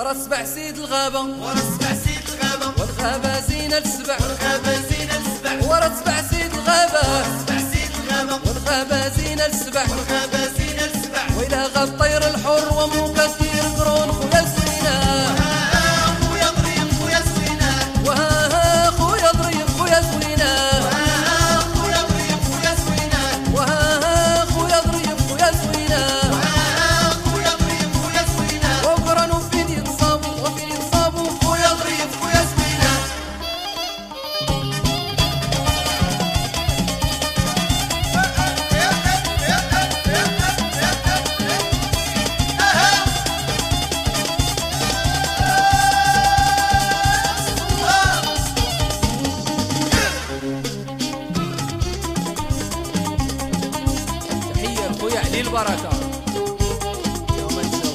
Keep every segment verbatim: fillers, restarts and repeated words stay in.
ورا سبع سيد الغابة ورا سبع سيد الغابة والغابة زينة السبع والغابة زينة السبع ورا سبع سيد الغابة سبع سيد الغابة والغابة زينة السبع والغابة زينة السبع وإلى غاب طير الحر ومو كثير قرون خويا زوينة وها خويا ضريب خويا زوينة وها خويا ضريب خويا زوينة وها خويا ضريب خويا زوينة وها خويا ضريب خويا زوينة وها خويا ضريب خويا زوينة وقرنوا فين ينصابوا وفين ينصابوا خويا ضريب خويا زوينة تحية خويا علي البركة يا منسو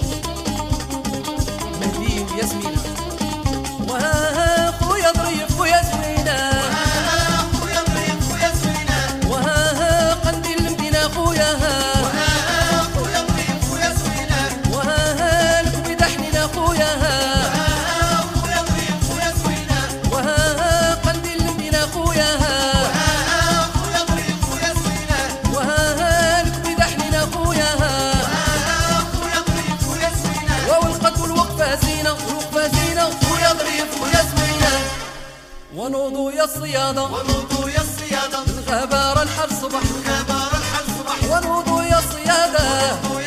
مهدي وياسمينة وها خويا ضريب خويا زوينة وها خويا ضريب خويا زوينة وها قنديل المدينة خويا وها خويا ضريب خويا زوينة وها الكبيدة حنينة خويا وها خويا ضريب خويا زوينة وها قنديل المدينة خويا وها خويا ضريب خويا زوينة وها الكبيدة حنينة خويا وها خويا ضريب خويا زوينة والقد والوقفة زينة والوقفة زينة خويا ضريب خويا زوينة ونوضوا يا الصيادة ونوضوا يا الصيادة الغابة راه الحال صبح الغابة راه الحال صبح ونوضوا يا الصيادة ونوضوا